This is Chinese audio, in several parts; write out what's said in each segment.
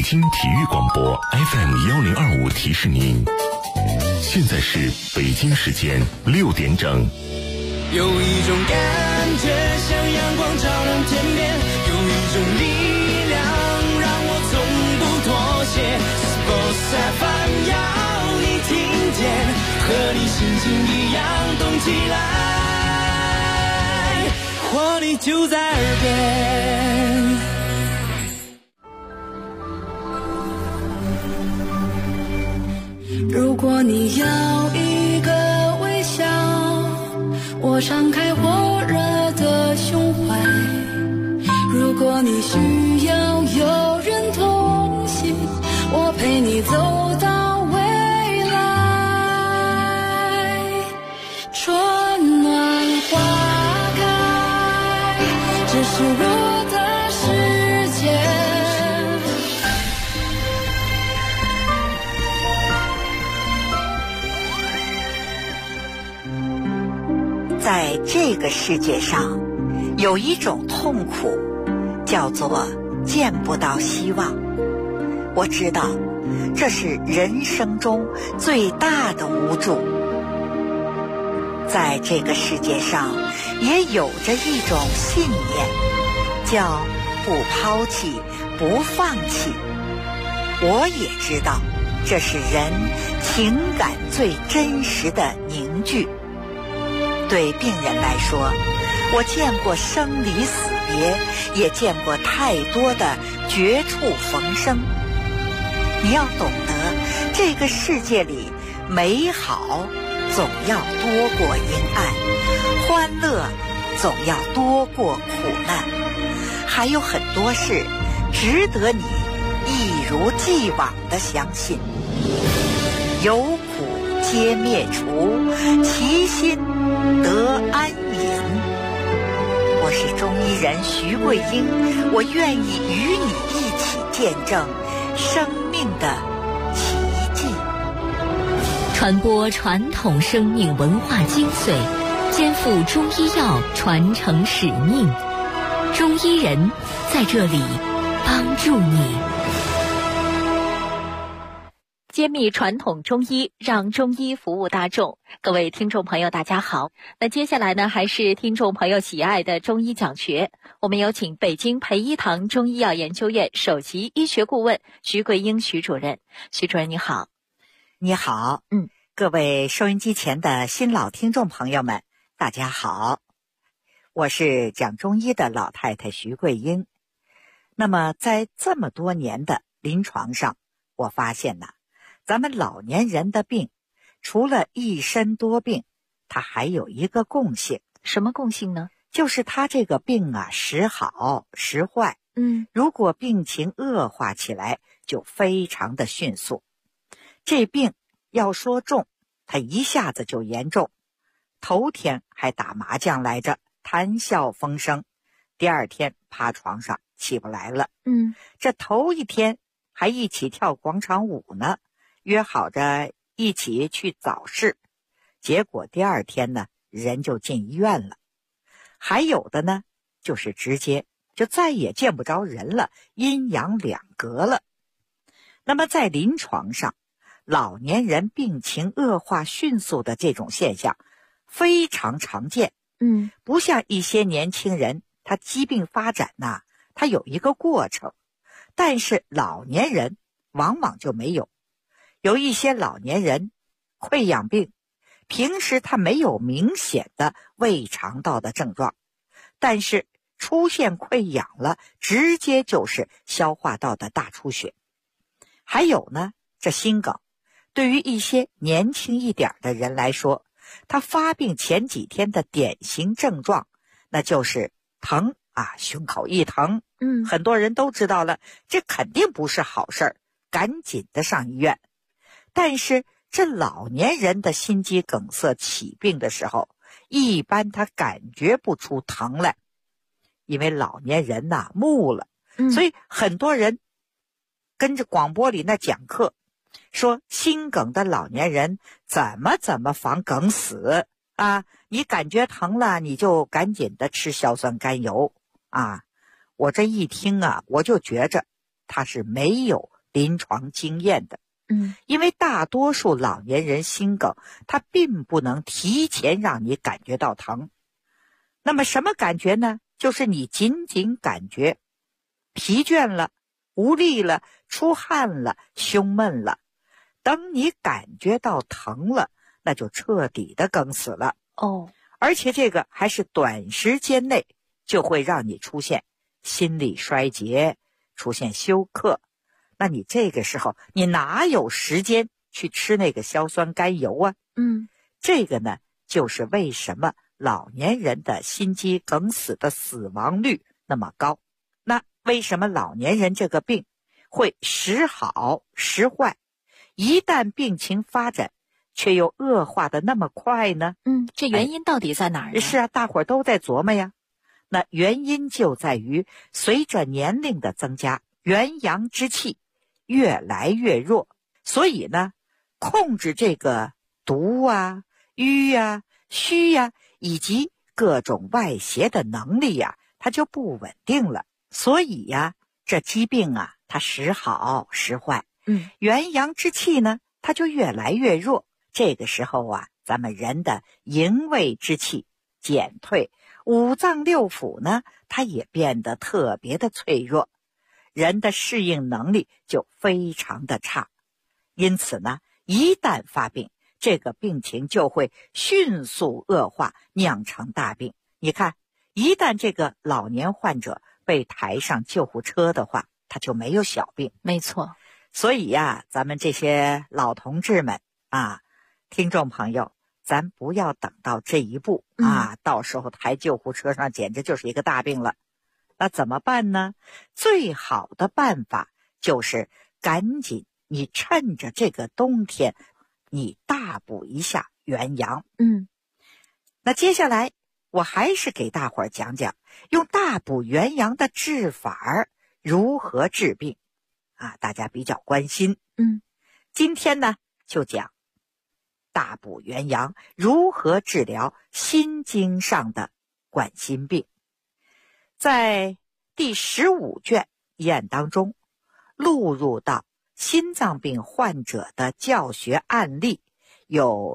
北京体育广播 FM1025提示您，现在是北京时间6点整。 有一种感觉像阳光照亮天边，有一种力量让我从不妥协。Sports FM 要你听见，和你心情一样动起来，活力就在耳边。 如果你要一个微笑，我敞开火热的胸怀。如果你需要有人同行，我陪你走到未来。春暖花开，这是我的世界。 在这个世界上，有一种痛苦，叫做见不到希望。我知道，这是人生中最大的无助。在这个世界上，也有着一种信念，叫不抛弃，不放弃。我也知道，这是人情感最真实的凝聚。对病人来说，我见过生离死别，也见过太多的绝处逢生。你要懂得，这个世界里美好总要多过阴暗，欢乐总要多过苦难，还有很多事值得你一如既往地相信。有苦皆灭除，其心得安隐。我是中医人徐桂英，我愿意与你一起见证生命的奇迹， 传播传统生命文化精髓，肩负中医药传承使命。中医人在这里帮助你。揭秘传统中医，让中医服务大众。各位听众朋友大家好，那接下来呢，还是听众朋友喜爱的中医讲学。我们有请北京培一堂中医药研究院首席医学顾问徐桂英徐主任。徐主任你好。 你好。各位收音机前的新老听众朋友们大家好，我是讲中医的老太太徐桂英。那么在这么多年的临床上，我发现呢，咱们老年人的病，除了一身多病，它还有一个共性。 什么共性呢？ 就是它这个病啊，时好时坏。如果病情恶化起来，就非常的迅速。这病要说重，它一下子就严重。头天还打麻将来着，谈笑风生，第二天趴床上起不来了。这头一天还一起跳广场舞呢，约好着一起去早市，结果第二天呢，人就进医院了。还有的呢，就是直接就再也见不着人了，阴阳两隔了。那么在临床上，老年人病情恶化迅速的这种现象非常常见。不像一些年轻人，他疾病发展呐，他有一个过程，但是老年人往往就没有。有一些老年人溃疡病，平时他没有明显的胃肠道的症状，但是出现溃疡了，直接就是消化道的大出血。还有呢，这心梗，对于一些年轻一点的人来说，他发病前几天的典型症状，那就是疼啊，胸口一疼。很多人都知道了，这肯定不是好事儿，赶紧的上医院。但是这老年人的心肌梗塞起病的时候，一般他感觉不出疼来，因为老年人呐木了。所以很多人跟着广播里那讲课说，心梗的老年人怎么防梗死啊？你感觉疼了，你就赶紧的吃硝酸甘油啊！我这一听啊，我就觉着他是没有临床经验的。因为大多数老年人心梗，它并不能提前让你感觉到疼。那么什么感觉呢？就是你仅仅感觉疲倦了、无力了、出汗了、胸闷了。等你感觉到疼了，那就彻底的梗死了。而且这个还是短时间内就会让你出现心力衰竭，出现休克。那你这个时候你哪有时间去吃那个硝酸甘油啊？这个呢，就是为什么老年人的心肌梗死的死亡率那么高。那为什么老年人这个病会时好时坏，一旦病情发展却又恶化的那么快呢？ 这原因到底在哪儿呢？ 是啊，大伙儿都在琢磨呀。那原因就在于随着年龄的增加，元阳之气越来越弱，所以呢，控制这个毒啊、瘀啊、虚啊以及各种外邪的能力呀，它就不稳定了。所以呀，这疾病啊，它时好时坏。元阳之气呢，它就越来越弱。这个时候啊，咱们人的营卫之气减退，五脏六腑呢，它也变得特别的脆弱，人的适应能力就非常的差。因此呢，一旦发病，这个病情就会迅速恶化，酿成大病。你看，一旦这个老年患者被抬上救护车的话，他就没有小病。 没错。 所以呀，咱们这些老同志们啊，听众朋友，咱不要等到这一步啊，到时候抬救护车上简直就是一个大病了。那怎么办呢？最好的办法就是赶紧你趁着这个冬天，你大补一下元阳。那接下来我还是给大伙儿讲讲用大补元阳的治法如何治病啊，大家比较关心。今天呢就讲大补元阳如何治疗心经上的冠心病。在第15卷医案当中，录入到心脏病患者的教学案例有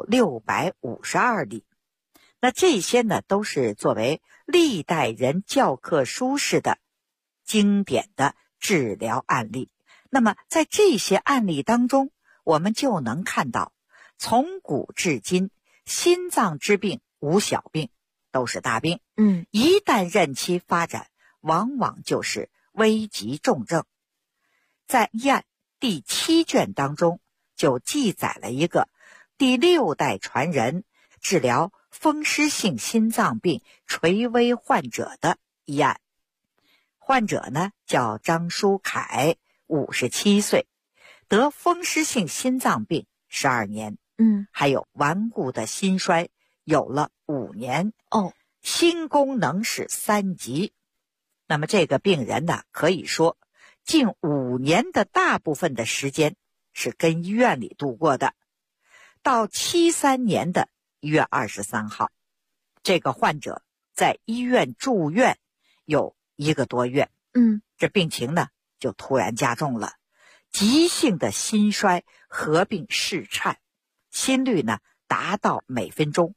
652例。那这些呢，都是作为历代人教科书式的经典的治疗案例。那么在这些案例当中，我们就能看到，从古至今，心脏之病无小病，都是大病。一旦任期发展，往往就是危急重症。在医案第7卷当中，就记载了一个第6代传人治疗风湿性心脏病垂危患者的医案。患者呢叫张书凯，57岁，得风湿性心脏病12年，还有顽固的心衰，有了5年，心功能是3级。那么这个病人呢，可以说近5年的大部分的时间是跟医院里度过的。到73年的1月23号，这个患者在医院住院有1个多月，这病情呢就突然加重了，急性的心衰合并室颤，心率呢达到每分钟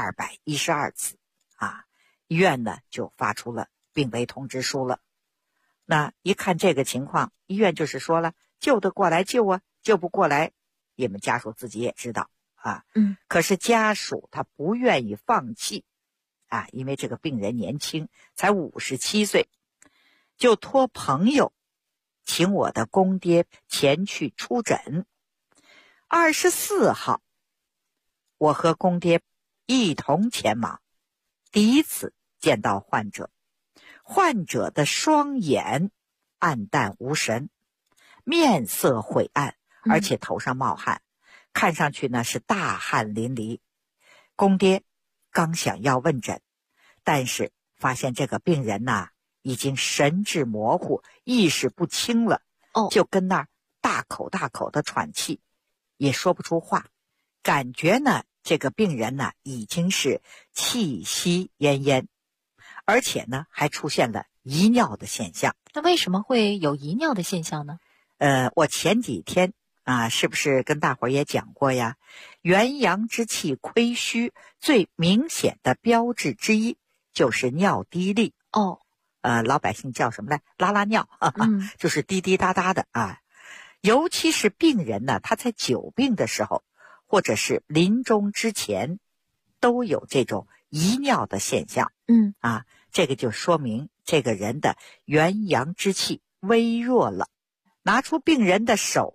212次啊！医院呢就发出了病危通知书了。那一看这个情况，医院就是说了，救得过来救啊，救不过来，你们家属自己也知道啊。可是家属他不愿意放弃啊，因为这个病人年轻，才57岁，就托朋友请我的公爹前去出诊。24号，我和公爹一同前往，第一次见到患者。患者的双眼暗淡无神，面色晦暗，而且头上冒汗，看上去呢是大汗淋漓。公爹刚想要问诊，但是发现这个病人呐已经神志模糊，意识不清了，就跟那儿大口大口的喘气，也说不出话，感觉呢这个病人呢已经是气息奄奄，而且呢还出现了遗尿的现象。 那为什么会有遗尿的现象呢？ 我前几天是不是跟大伙儿也讲过呀？元阳之气亏虚，最明显的标志之一就是尿滴沥。老百姓叫什么来？拉拉尿，就是滴滴答答的啊。尤其是病人呢，他在久病的时候，或者是临终之前，都有这种遗尿的现象。这个就说明这个人的元阳之气微弱了。拿出病人的手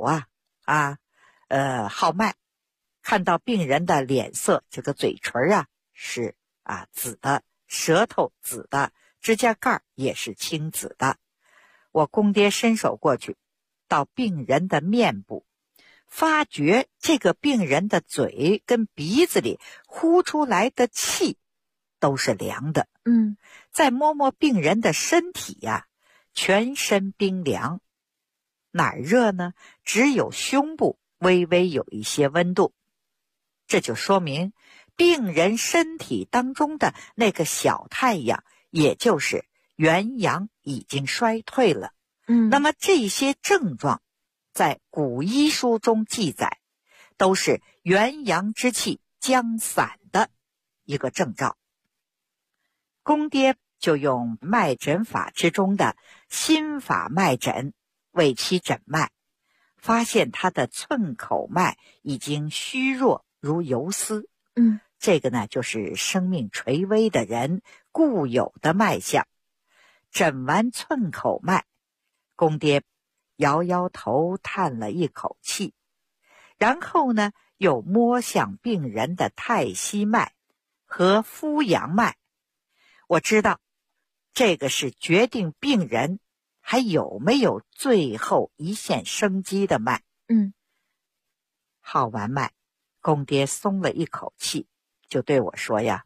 号脉，看到病人的脸色，这个嘴唇是紫的，舌头紫的，指甲盖也是青紫的。我公爹伸手过去，到病人的面部，发觉这个病人的嘴跟鼻子里呼出来的气都是凉的。再摸摸病人的身体全身冰凉。哪儿热呢？只有胸部微微有一些温度。这就说明病人身体当中的那个小太阳，也就是元阳已经衰退了。那么这些症状在古医书中记载，都是元阳之气将散的一个征兆。公爹就用脉诊法之中的心法脉诊为其诊脉，发现他的寸口脉已经虚弱如游丝。这个呢，就是生命垂危的人固有的脉象。诊完寸口脉，公爹摇摇头，叹了一口气，然后呢，又摸向病人的太溪脉和夫阳脉。我知道，这个是决定病人还有没有最后一线生机的脉。号完脉，公爹松了一口气，就对我说呀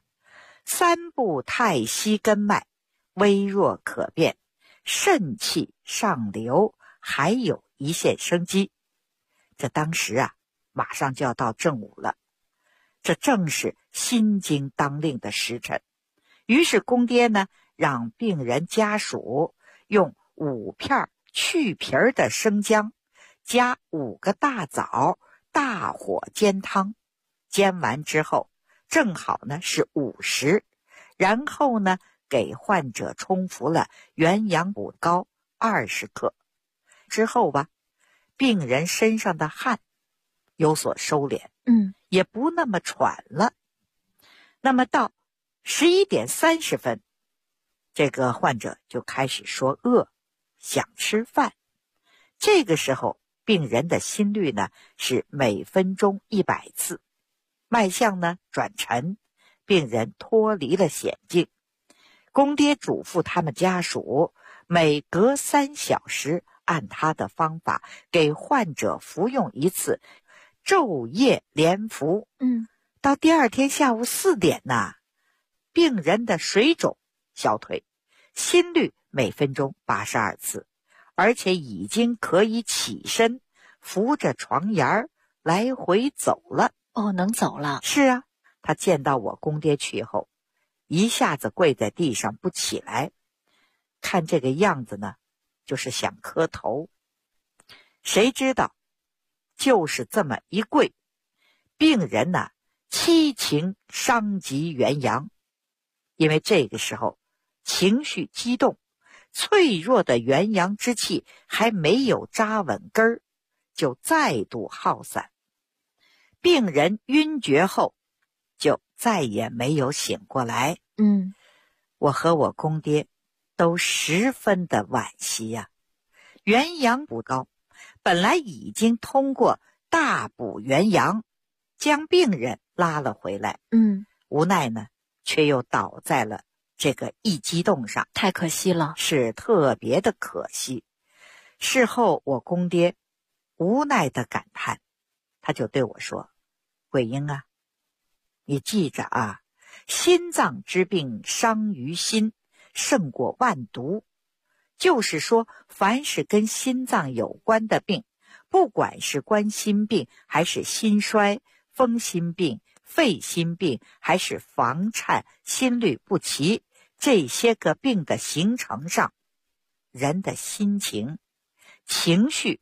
：“3部太溪根脉微弱可辨，肾气上流，还有一线生机。”这当时马上就要到正午了，这正是心经当令的时辰。于是公爹呢，让病人家属用5片去皮儿的生姜，加5个大枣，大火煎汤。煎完之后，正好呢是午时，然后呢给患者冲服了元阳补膏20克。之后病人身上的汗有所收敛，也不那么喘了。那么到11点30分，这个患者就开始说饿，想吃饭。这个时候病人的心率呢是每分钟100次，脉象呢转沉，病人脱离了险境。公爹嘱咐他们家属每隔3小时按他的方法给患者服用一次，昼夜连服。到第二天下午4点呢，病人的水肿消退，心率每分钟82次，而且已经可以起身，扶着床沿来回走了。 能走了。 是啊，他见到我公爹去后，一下子跪在地上不起来，看这个样子呢，就是想磕头。谁知道就是这么一跪，病人呢七情伤及元阳。因为这个时候情绪激动，脆弱的元阳之气还没有扎稳根儿，就再度耗散。病人晕厥后就再也没有醒过来。我和我公爹都十分的惋惜呀。元阳补膏本来已经通过大补元阳将病人拉了回来，无奈呢却又倒在了这个一激动上， 太可惜了， 是特别的可惜。事后我公爹无奈的感叹，他就对我说：“桂英啊，你记着啊，心脏之病伤于心，胜过万毒。就是说，凡是跟心脏有关的病，不管是冠心病还是心衰、风心病、肺心病，还是房颤、心律不齐，这些个病的形成上，人的心情、情绪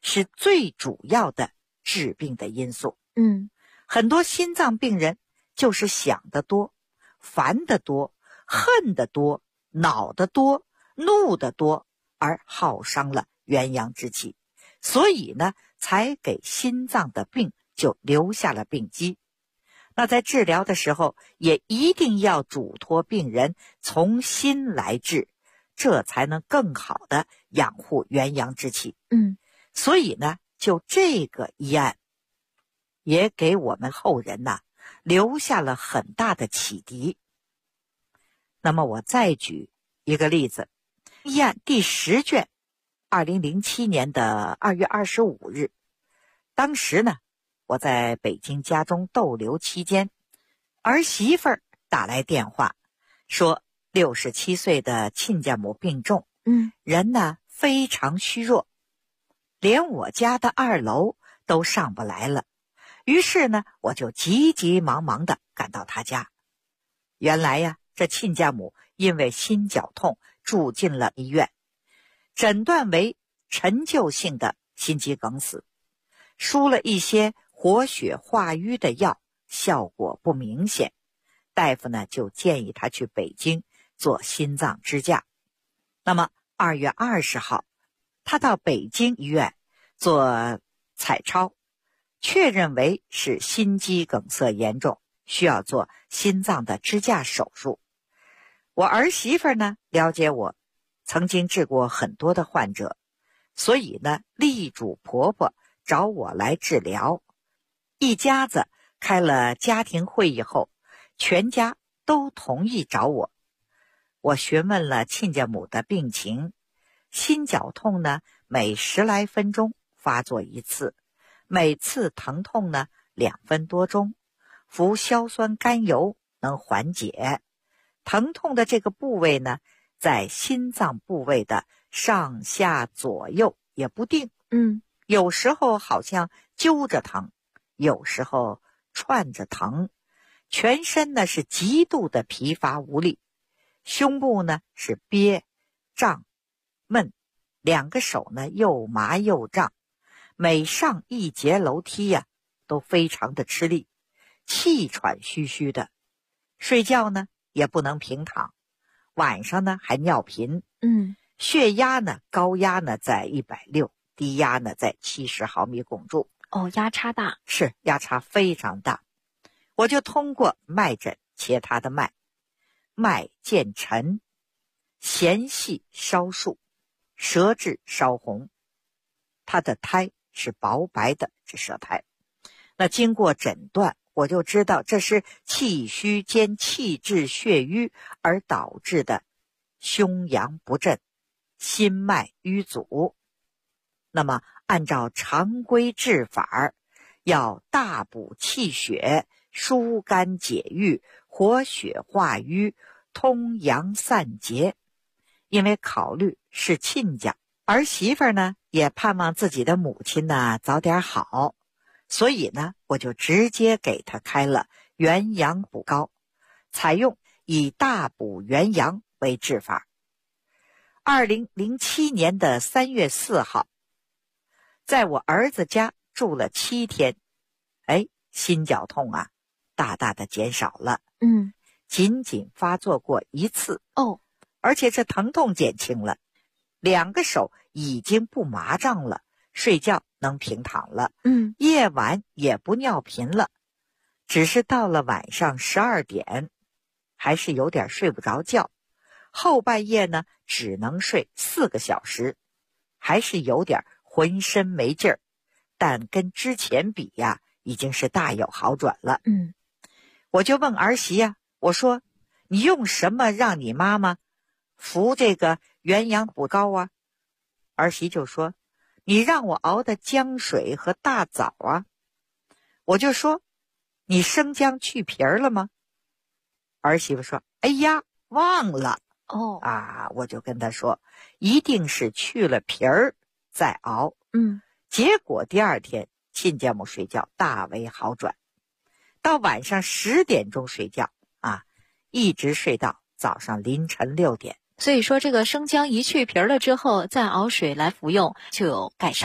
是最主要的致病的因素。很多心脏病人就是想得多，烦得多，恨得多，恼得多，怒得多，而耗伤了元阳之气，所以呢，才给心脏的病就留下了病机。那在治疗的时候，也一定要嘱托病人从心来治，这才能更好的养护元阳之气。所以呢，就这个医案，也给我们后人留下了很大的启迪。那么我再举一个例子，医案第10卷，2007年的2月25日，当时呢，我在北京家中逗留期间，儿媳妇儿打来电话，说67岁的亲家母病重，人呢非常虚弱，连我家的2楼都上不来了。于是呢，我就急急忙忙地赶到他家。原来呀，这亲家母因为心绞痛住进了医院，诊断为陈旧性的心肌梗死，输了一些活血化瘀的药，效果不明显。大夫呢就建议他去北京做心脏支架。那么2月20号，他到北京医院做彩超，确认为是心肌梗塞严重，需要做心脏的支架手术。我儿媳妇呢了解我，曾经治过很多的患者，所以呢力主婆婆找我来治疗。一家子开了家庭会议后，全家都同意找我。我询问了亲家母的病情，心绞痛呢每10来分钟发作一次，每次疼痛呢2分多钟，服硝酸甘油能缓解。疼痛的这个部位呢，在心脏部位的上下左右也不定，有时候好像揪着疼，有时候串着疼，全身呢是极度的疲乏无力，胸部呢是憋、胀、闷，2个手呢又麻又胀，每上一节楼梯呀，都非常的吃力，气喘吁吁的。睡觉呢也不能平躺，晚上呢还尿频，血压呢高压呢在160，低压呢在70毫米汞柱。 压差大。 是，压差非常大。我就通过脉诊切他的脉，脉渐沉，弦细稍数，舌质稍红，他的苔是薄白的，这舌苔。那经过诊断，我就知道这是气虚兼气滞血瘀而导致的胸阳不振，心脉瘀阻。那么按照常规治法，要大补气血，疏肝解郁，活血化瘀，通阳散结。因为考虑是亲家，儿媳妇呢也盼望自己的母亲呢早点好，所以呢我就直接给她开了元阳补膏，采用以大补元阳为治法。2007年的3月4号，在我儿子家住了7天，心绞痛大大的减少了，仅仅发作过1次，而且这疼痛减轻了，2个手已经不麻胀了，睡觉能平躺了，夜晚也不尿频了，只是到了晚上12点，还是有点睡不着觉，后半夜呢只能睡4个小时，还是有点浑身没劲儿，但跟之前比已经是大有好转了。我就问儿媳我说你用什么让你妈妈服这个元阳补膏啊？儿媳就说你让我熬的姜水和大枣啊。我就说你生姜去皮儿了吗？儿媳妇说哎呀忘了。我就跟她说一定是去了皮儿再熬。结果第2天亲家母睡觉大为好转，到晚上10点钟睡觉一直睡到早上凌晨6点。 所以说这个生姜一去皮了之后再熬水来服用就有改善了。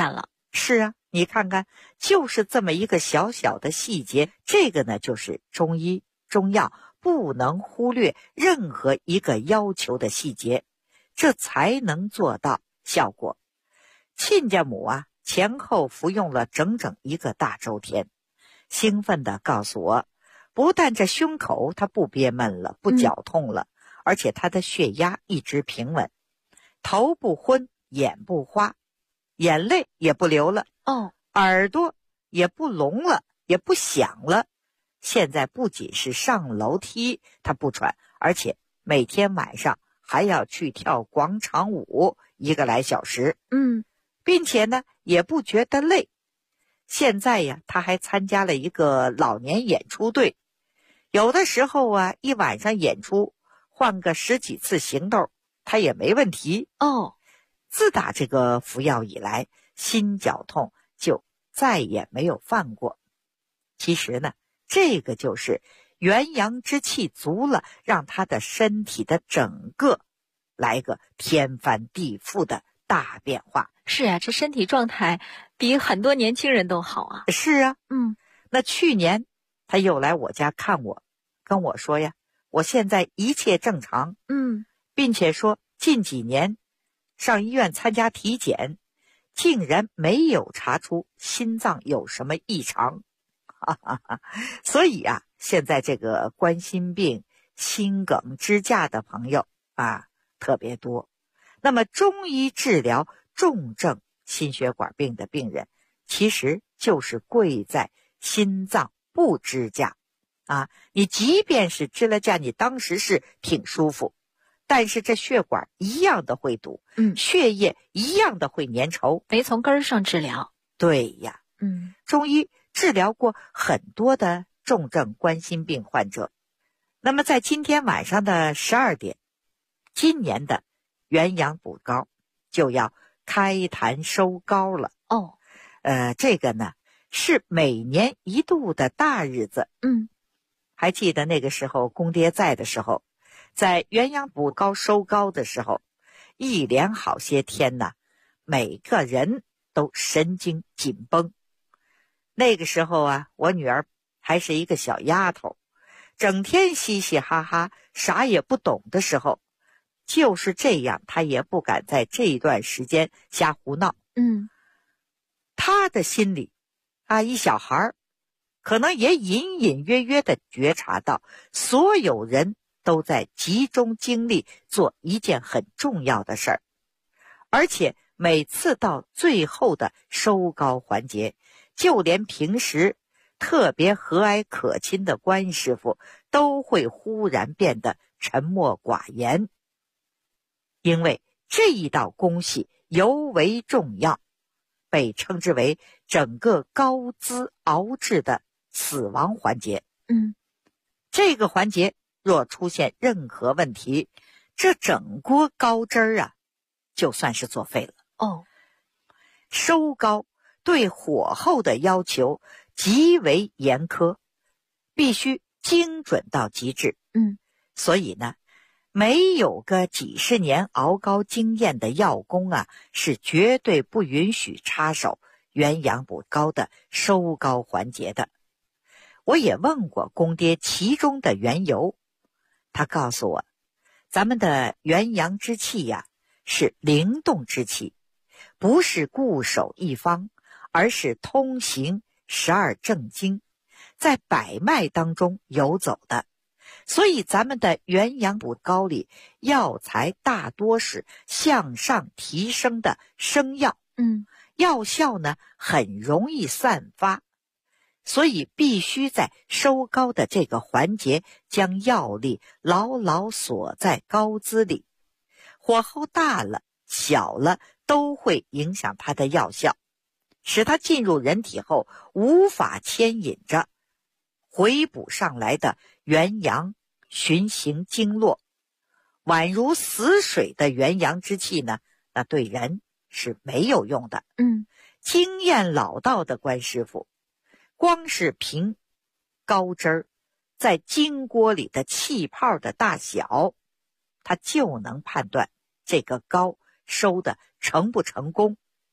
是啊，你看看，就是这么一个小小的细节，这个呢就是中医中药不能忽略任何一个要求的细节，这才能做到效果。亲家母啊，前后服用了整整1个大周天，兴奋地告诉我，不但这胸口它不憋闷了，不绞痛了，而且他的血压一直平稳，头不昏，眼不花，眼泪也不流了，耳朵也不聋了，也不响了。现在不仅是上楼梯他不喘，而且每天晚上还要去跳广场舞1个来小时，并且呢也不觉得累。现在呀，他还参加了一个老年演出队，有的时候啊，一晚上演出换个10几次行动，他也没问题。自打这个服药以来，心绞痛就再也没有犯过。其实呢，这个就是元阳之气足了，让他的身体的整个来个天翻地覆的大变化。 是啊，这身体状态比很多年轻人都好啊。 是啊，那去年他又来我家看我，跟我说呀，我现在一切正常，并且说近几年上医院参加体检，竟然没有查出心脏有什么异常。所以啊，现在这个冠心病、心梗支架的朋友啊特别多。那么中医治疗重症心血管病的病人，其实就是贵在心脏不支架啊。你即便是支了架，你当时是挺舒服，但是这血管一样的会堵，血液一样的会粘稠， 没从根儿上治疗。 对呀，中医治疗过很多的重症冠心病患者。那么在今天晚上的12点，今年的元阳补膏就要开坛收膏了。这个呢是每年一度的大日子。还记得那个时候公爹在的时候，在元阳补膏收膏的时候，一连好些天呢，每个人都神经紧绷。那个时候啊，我女儿还是一个小丫头，整天嘻嘻哈哈，啥也不懂的时候，就是这样，她也不敢在这一段时间瞎胡闹。她的心里啊，一小孩可能也隐隐约约地觉察到，所有人都在集中精力做一件很重要的事儿，而且每次到最后的收膏环节，就连平时特别和蔼可亲的关师傅都会忽然变得沉默寡言，因为这一道工序尤为重要，被称之为整个膏滋熬制的死亡环节。这个环节若出现任何问题，这整锅膏汁儿啊就算是作废了。收膏对火候的要求极为严苛，必须精准到极致。所以呢，没有个几十年熬膏经验的药工啊，是绝对不允许插手元阳补膏的收膏环节的。我也问过公爹其中的缘由，他告诉我，咱们的元阳之气呀，是灵动之气，不是固守一方，而是通行12正经，在百脉当中游走的。所以咱们的元阳补膏里，药材大多是向上提升的生药，药效呢很容易散发，所以必须在收膏的这个环节将药力牢牢锁在膏滋里，火候大了小了都会影响它的药效，使它进入人体后无法牵引着回补上来的元阳循行经络，宛如死水的元阳之气呢，那对人是没有用的。经验老道的关师傅，光是凭膏汁儿在金锅里的气泡的大小，他就能判断这个膏收的成不成功。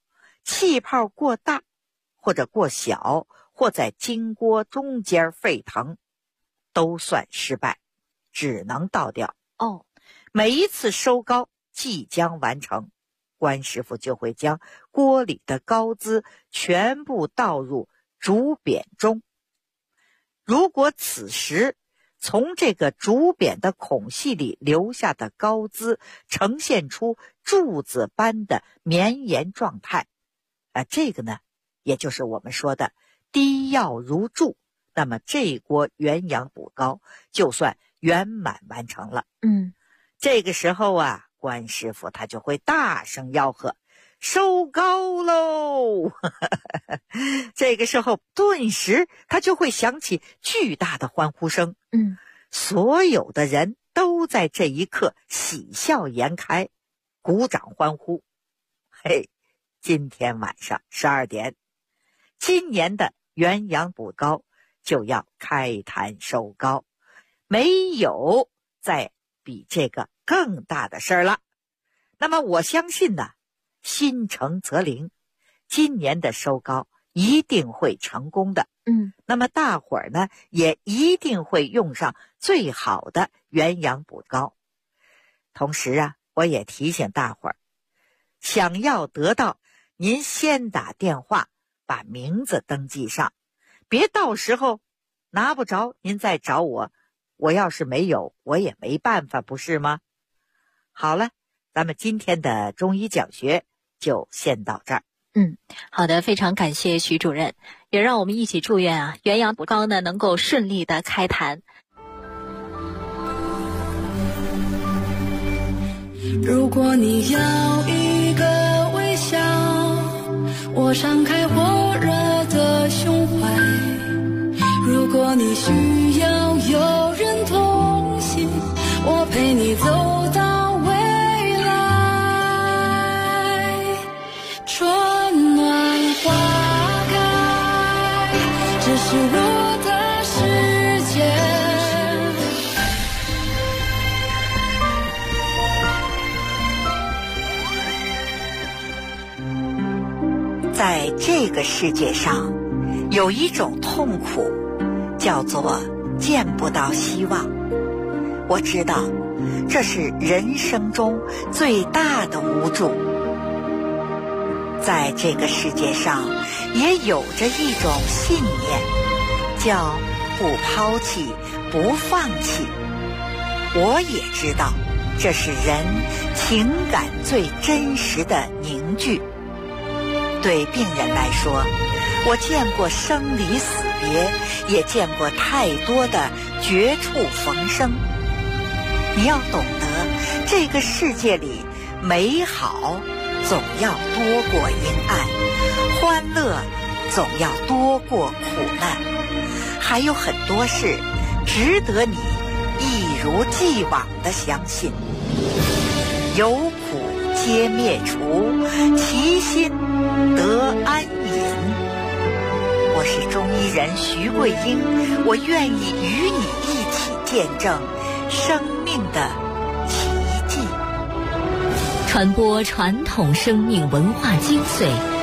气泡过大或者过小，或在金锅中间沸腾，都算失败，只能倒掉。每一次收膏即将完成，关师傅就会将锅里的膏汁全部倒入竹匾中。如果此时从这个竹匾的孔隙里流下的膏汁呈现出柱子般的绵延状态，这个呢，也就是我们说的滴药如注，那么这锅元阳补膏就算圆满完成了。这个时候啊，关师傅他就会大声吆喝，收膏喽这个时候顿时他就会响起巨大的欢呼声。所有的人都在这一刻喜笑颜开，鼓掌欢呼。今天晚上12点，今年的元阳补膏就要开坛收膏，没有再比这个更大的事儿了。那么我相信呢，心诚则灵，今年的收膏一定会成功的。那么大伙儿呢，也一定会用上最好的元阳补膏。同时啊，我也提醒大伙儿，想要得到，您先打电话把名字登记上，别到时候拿不着您再找我，我要是没有我也没办法，不是吗？好了，咱们今天的中医讲学就先到这儿。 好的，非常感谢徐主任，也让我们一起祝愿啊，元阳补膏呢能够顺利的开坛。 如果你要一个微笑，我敞开火热的胸怀；如果你需要有人同行，我陪你走到未来。春暖花开，这是我的世界。 在这个世界上，有一种痛苦，叫做见不到希望。我知道，这是人生中最大的无助。在这个世界上，也有着一种信念，叫不抛弃，不放弃。我也知道，这是人情感最真实的凝聚。对病人来说，我见过生离死别，也见过太多的绝处逢生。你要懂得，这个世界里美好总要多过阴暗，欢乐总要多过苦难，还有很多事值得你一如既往地相信。有苦皆灭除，其心得安隐。我是中医人徐桂英，我愿意与你一起见证生命的奇迹， 传播传统生命文化精髓，